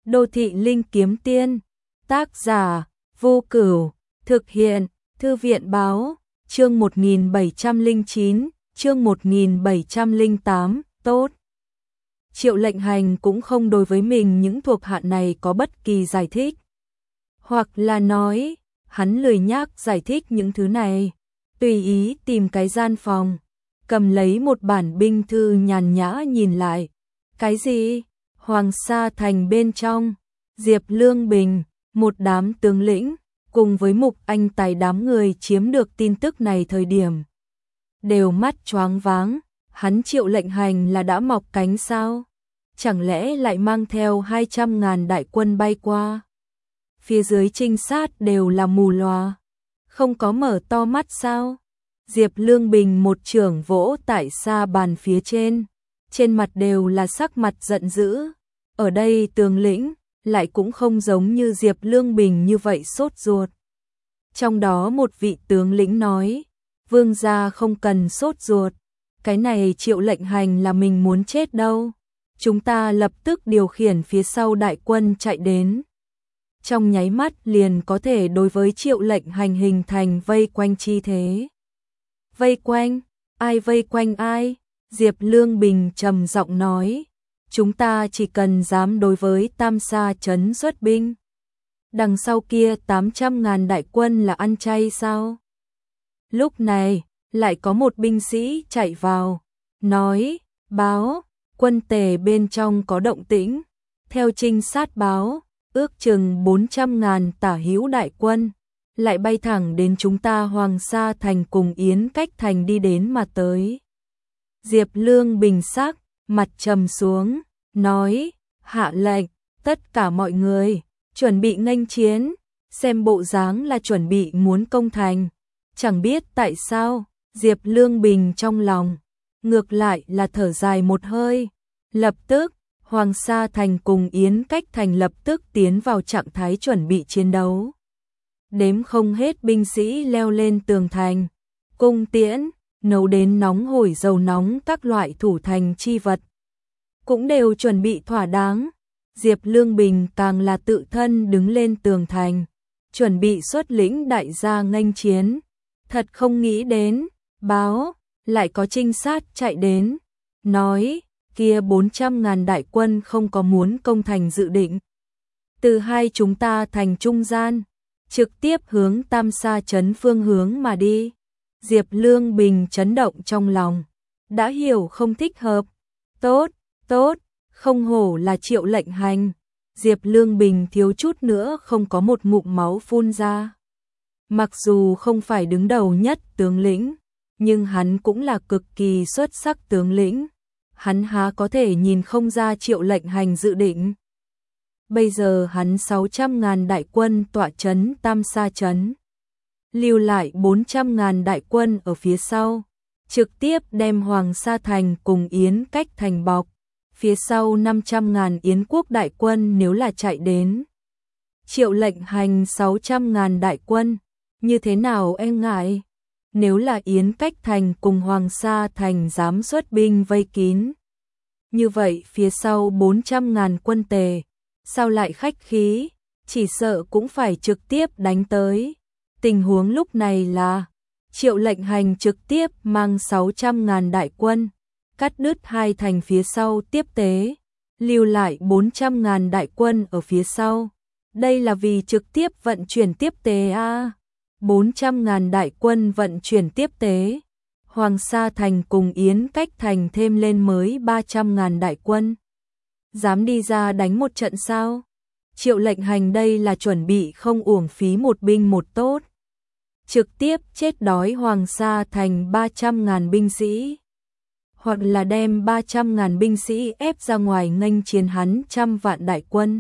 Đô thị linh kiếm tiên, tác giả, Vô Cửu, thực hiện, Thư viện báo, chương 1709, chương 1708, tốt. Triệu Lệnh Hành cũng không đối với mình những thuộc hạ này có bất kỳ giải thích. Hoặc là nói, hắn lười nhác giải thích những thứ này, tùy ý tìm cái gian phòng, cầm lấy một bản binh thư nhàn nhã nhìn lại. Cái gì? Hoàng Sa Thành bên trong, Diệp Lương Bình, một đám tướng lĩnh, cùng với Mục Anh Tài đám người chiếm được tin tức này thời điểm. Đều mắt choáng váng, hắn Triệu Lệnh Hành là đã mọc cánh sao? Chẳng lẽ lại mang theo 200.000 đại quân bay qua? Phía dưới trinh sát đều là mù lòa, không có mở to mắt sao? Diệp Lương Bình một chưởng vỗ tại sa bàn phía trên mặt đều là sắc mặt giận dữ. Ở đây tướng lĩnh lại cũng không giống như Diệp Lương Bình như vậy sốt ruột. Trong đó một vị tướng lĩnh nói, vương gia không cần sốt ruột, cái này Triệu Lệnh Hành là mình muốn chết đâu. Chúng ta lập tức điều khiển phía sau đại quân chạy đến. Trong nháy mắt liền có thể đối với Triệu Lệnh Hành hình thành vây quanh chi thế. Vây quanh? Ai vây quanh ai? Diệp Lương Bình trầm giọng nói, chúng ta chỉ cần dám đối với Tam Sa trấn xuất binh. Đằng sau kia 800.000 đại quân là ăn chay sao? Lúc này, lại có một binh sĩ chạy vào, nói, báo, quân tề bên trong có động tĩnh. Theo trinh sát báo, ước chừng 400.000 tả hữu đại quân, lại bay thẳng đến chúng ta Hoàng Sa Thành cùng Yến Cách Thành đi đến mà tới. Diệp Lương Bình sắc, mặt trầm xuống, nói, hạ lệnh, tất cả mọi người, chuẩn bị nghênh chiến, xem bộ dáng là chuẩn bị muốn công thành. Chẳng biết tại sao, Diệp Lương Bình trong lòng, ngược lại là thở dài một hơi. Lập tức, Hoàng Sa Thành cùng Yến Cách Thành lập tức tiến vào trạng thái chuẩn bị chiến đấu. Đếm không hết binh sĩ leo lên tường thành, cung tiễn, nấu đến nóng hổi dầu nóng các loại thủ thành chi vật. Cũng đều chuẩn bị thỏa đáng. Diệp Lương Bình càng là tự thân đứng lên tường thành, chuẩn bị xuất lĩnh đại gia nghênh chiến. Thật không nghĩ đến, báo, lại có trinh sát chạy đến, nói, kia 400.000 đại quân không có muốn công thành dự định. Từ hai chúng ta thành trung gian, trực tiếp hướng Tam Sa trấn phương hướng mà đi. Diệp Lương Bình chấn động trong lòng, đã hiểu không thích hợp. Tốt, tốt, không hổ là Triệu Lệnh Hành. Diệp Lương Bình thiếu chút nữa không có một ngụm máu phun ra. Mặc dù không phải đứng đầu nhất tướng lĩnh, nhưng hắn cũng là cực kỳ xuất sắc tướng lĩnh. Hắn há có thể nhìn không ra Triệu Lệnh Hành dự định. Bây giờ hắn 600.000 đại quân tọa trấn Tam Sa trấn, lưu lại 400.000 đại quân ở phía sau, trực tiếp đem Hoàng Sa Thành cùng Yến Cách Thành bọc. Phía sau 500.000 Yến quốc đại quân nếu là chạy đến. Triệu Lệnh Hành 600.000 đại quân, như thế nào e ngại? Nếu là Yến Cách Thành cùng Hoàng Sa Thành dám xuất binh vây kín, như vậy phía sau 400.000 quân tề, sao lại khách khí, chỉ sợ cũng phải trực tiếp đánh tới. Tình huống lúc này là, Triệu Lệnh Hành trực tiếp mang 600.000 đại quân, cắt đứt hai thành phía sau tiếp tế, lưu lại 400.000 đại quân ở phía sau. Đây là vì trực tiếp vận chuyển tiếp tế a. 400.000 đại quân vận chuyển tiếp tế. Hoàng Sa Thành cùng Yến Cách Thành thêm lên mới 300.000 đại quân. Dám đi ra đánh một trận sao? Triệu Lệnh Hành đây là chuẩn bị không uổng phí một binh một tốt. Trực tiếp chết đói Hoàng Sa Thành 300.000 binh sĩ. Hoặc là đem 300.000 binh sĩ ép ra ngoài nghênh chiến hắn 100.000 đại quân.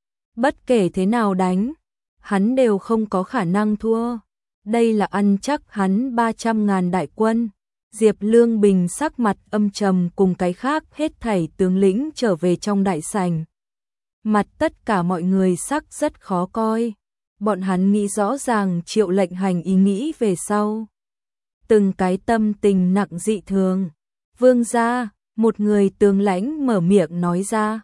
Bất kể thế nào đánh, hắn đều không có khả năng thua. Đây là ăn chắc hắn 300.000 đại quân. Diệp Lương Bình sắc mặt âm trầm cùng cái khác hết thảy tướng lĩnh trở về trong đại sảnh. Mặt tất cả mọi người sắc rất khó coi. Bọn hắn nghĩ rõ ràng Triệu Lệnh Hành ý nghĩ về sau. Từng cái tâm tình nặng dị thường. Vương gia, một người tướng lãnh mở miệng nói ra.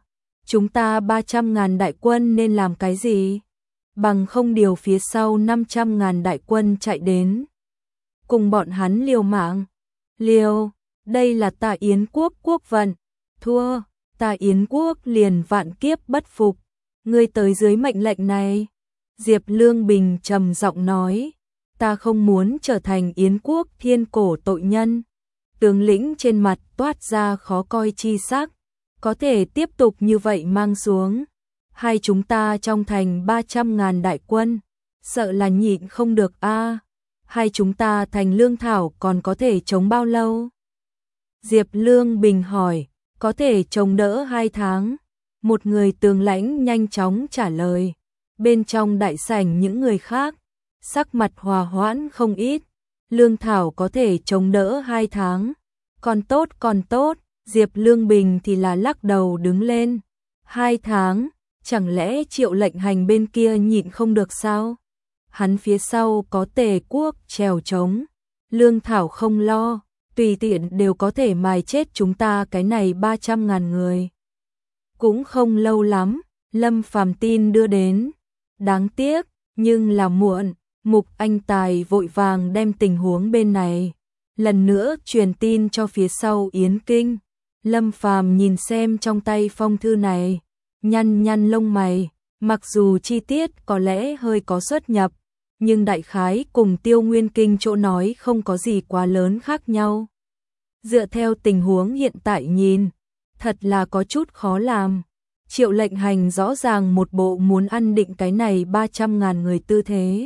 chúng ta 300.000 đại quân nên làm cái gì? Bằng không điều phía sau 500.000 đại quân chạy đến. Cùng bọn hắn liều mạng. Liều, đây là ta Yến quốc quốc vận. Thua, ta Yến quốc liền vạn kiếp bất phục. Ngươi tới dưới mệnh lệnh này. Diệp Lương Bình trầm giọng nói. Ta không muốn trở thành Yến quốc thiên cổ tội nhân. Tướng lĩnh trên mặt toát ra khó coi chi sắc. Có thể tiếp tục như vậy mang xuống. Hay chúng ta trong thành 300.000 đại quân. Sợ là nhịn không được a. Hay chúng ta thành lương thảo còn có thể chống bao lâu? Diệp Lương Bình hỏi. Có thể chống đỡ 2 tháng. Một người tướng lãnh nhanh chóng trả lời. Bên trong đại sảnh những người khác. Sắc mặt hòa hoãn không ít. Lương thảo có thể chống đỡ 2 tháng. Còn tốt. Diệp Lương Bình thì là lắc đầu đứng lên. 2 tháng, chẳng lẽ Triệu Lệnh Hành bên kia nhịn không được sao? Hắn phía sau có Tề quốc trèo trống. Lương thảo không lo, tùy tiện đều có thể mài chết chúng ta cái này 300.000 người. Cũng không lâu lắm, Lâm Phàm tin đưa đến. Đáng tiếc, nhưng là muộn. Mục Anh Tài vội vàng đem tình huống bên này lần nữa truyền tin cho phía sau Yến Kinh. Lâm Phàm nhìn xem trong tay phong thư này, nhăn lông mày, mặc dù chi tiết có lẽ hơi có xuất nhập, nhưng đại khái cùng Tiêu Nguyên Kinh chỗ nói không có gì quá lớn khác nhau. Dựa theo tình huống hiện tại nhìn, thật là có chút khó làm. Triệu Lệnh Hành rõ ràng một bộ muốn ăn định cái này 300.000 người tư thế.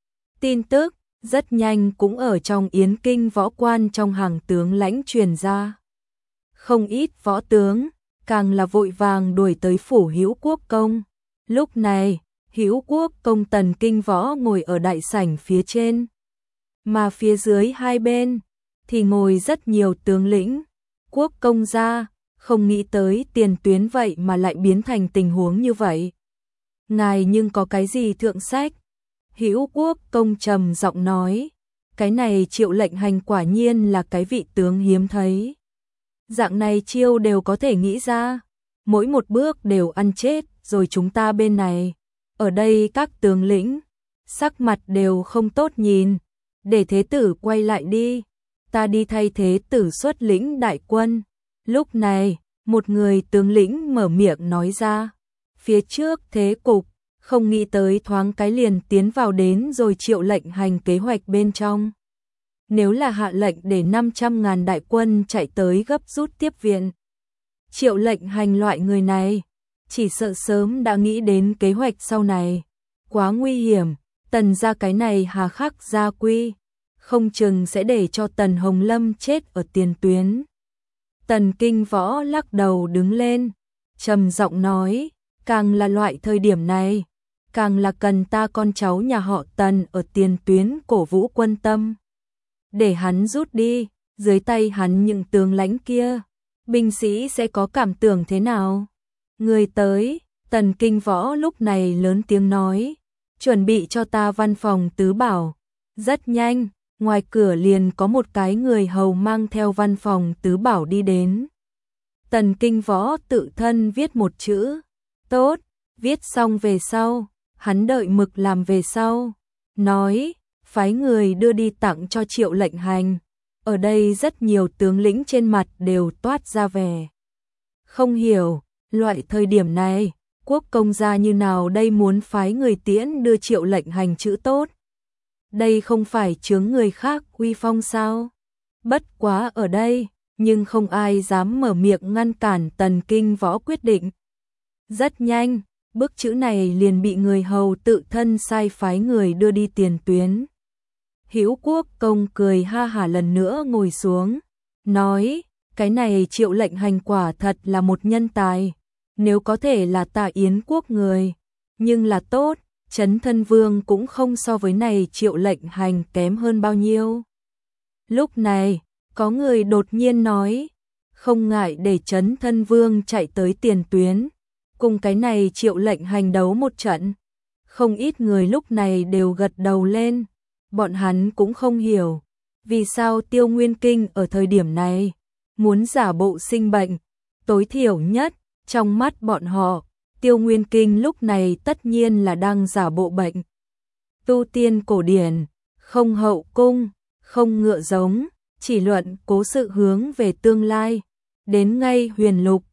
Tin tức rất nhanh cũng ở trong Yến Kinh võ quan trong hàng tướng lãnh truyền ra. Không ít võ tướng, càng là vội vàng đuổi tới phủ Hữu Quốc công. Lúc này, Hữu Quốc công Tần Kinh Võ ngồi ở đại sảnh phía trên, mà phía dưới hai bên thì ngồi rất nhiều tướng lĩnh. Quốc công gia, không nghĩ tới tiền tuyến vậy mà lại biến thành tình huống như vậy. Ngài nhưng có cái gì thượng sách? Hữu Quốc công trầm giọng nói, cái này Triệu Lệnh Hành quả nhiên là cái vị tướng hiếm thấy. Dạng này chiêu đều có thể nghĩ ra, mỗi một bước đều ăn chết, rồi chúng ta bên này, ở đây các tướng lĩnh, sắc mặt đều không tốt nhìn, để thế tử quay lại đi, ta đi thay thế tử xuất lĩnh đại quân. Lúc này, một người tướng lĩnh mở miệng nói ra, phía trước thế cục, không nghĩ tới thoáng cái liền tiến vào đến rồi Triệu Lệnh Hành kế hoạch bên trong. Nếu là hạ lệnh để 500.000 đại quân chạy tới gấp rút tiếp viện, Triệu Lệnh Hành loại người này, chỉ sợ sớm đã nghĩ đến kế hoạch sau này. Quá nguy hiểm, Tần gia cái này hà khắc gia quy, không chừng sẽ để cho Tần Hồng Lâm chết ở tiền tuyến. Tần Kinh Võ lắc đầu đứng lên, trầm giọng nói, càng là loại thời điểm này, càng là cần ta con cháu nhà họ Tần ở tiền tuyến cổ vũ quân tâm. Để hắn rút đi, dưới tay hắn những tướng lãnh kia, binh sĩ sẽ có cảm tưởng thế nào? Người tới, Tần Kinh Võ lúc này lớn tiếng nói, chuẩn bị cho ta văn phòng tứ bảo. Rất nhanh, ngoài cửa liền có một cái người hầu mang theo văn phòng tứ bảo đi đến. Tần Kinh Võ tự thân viết một chữ, tốt, viết xong về sau, hắn đợi mực làm về sau, nói, phái người đưa đi tặng cho Triệu Lệnh Hành. Ở đây rất nhiều tướng lĩnh trên mặt đều toát ra vẻ không hiểu, loại thời điểm này, quốc công gia như nào đây muốn phái người tiễn đưa Triệu Lệnh Hành chữ tốt. Đây không phải chướng người khác uy phong sao? Bất quá ở đây, nhưng không ai dám mở miệng ngăn cản Tần Kinh Võ quyết định. Rất nhanh, bức chữ này liền bị người hầu tự thân sai phái người đưa đi tiền tuyến. Hữu Quốc công cười ha hả lần nữa ngồi xuống, nói, cái này Triệu Lệnh Hành quả thật là một nhân tài, nếu có thể là ta Yến quốc người, nhưng là tốt, Trấn Thân Vương cũng không so với này Triệu Lệnh Hành kém hơn bao nhiêu. Lúc này, có người đột nhiên nói, không ngại để Trấn Thân Vương chạy tới tiền tuyến, cùng cái này Triệu Lệnh Hành đấu một trận. Không ít người lúc này đều gật đầu lên, bọn hắn cũng không hiểu, vì sao Tiêu Nguyên Kinh ở thời điểm này, muốn giả bộ sinh bệnh, tối thiểu nhất, Trong mắt bọn họ, Tiêu Nguyên Kinh lúc này tất nhiên là đang giả bộ bệnh. Tu tiên cổ điển, không hậu cung, không ngựa giống, chỉ luận cố sự hướng về tương lai. Đến ngay Huyền Lục,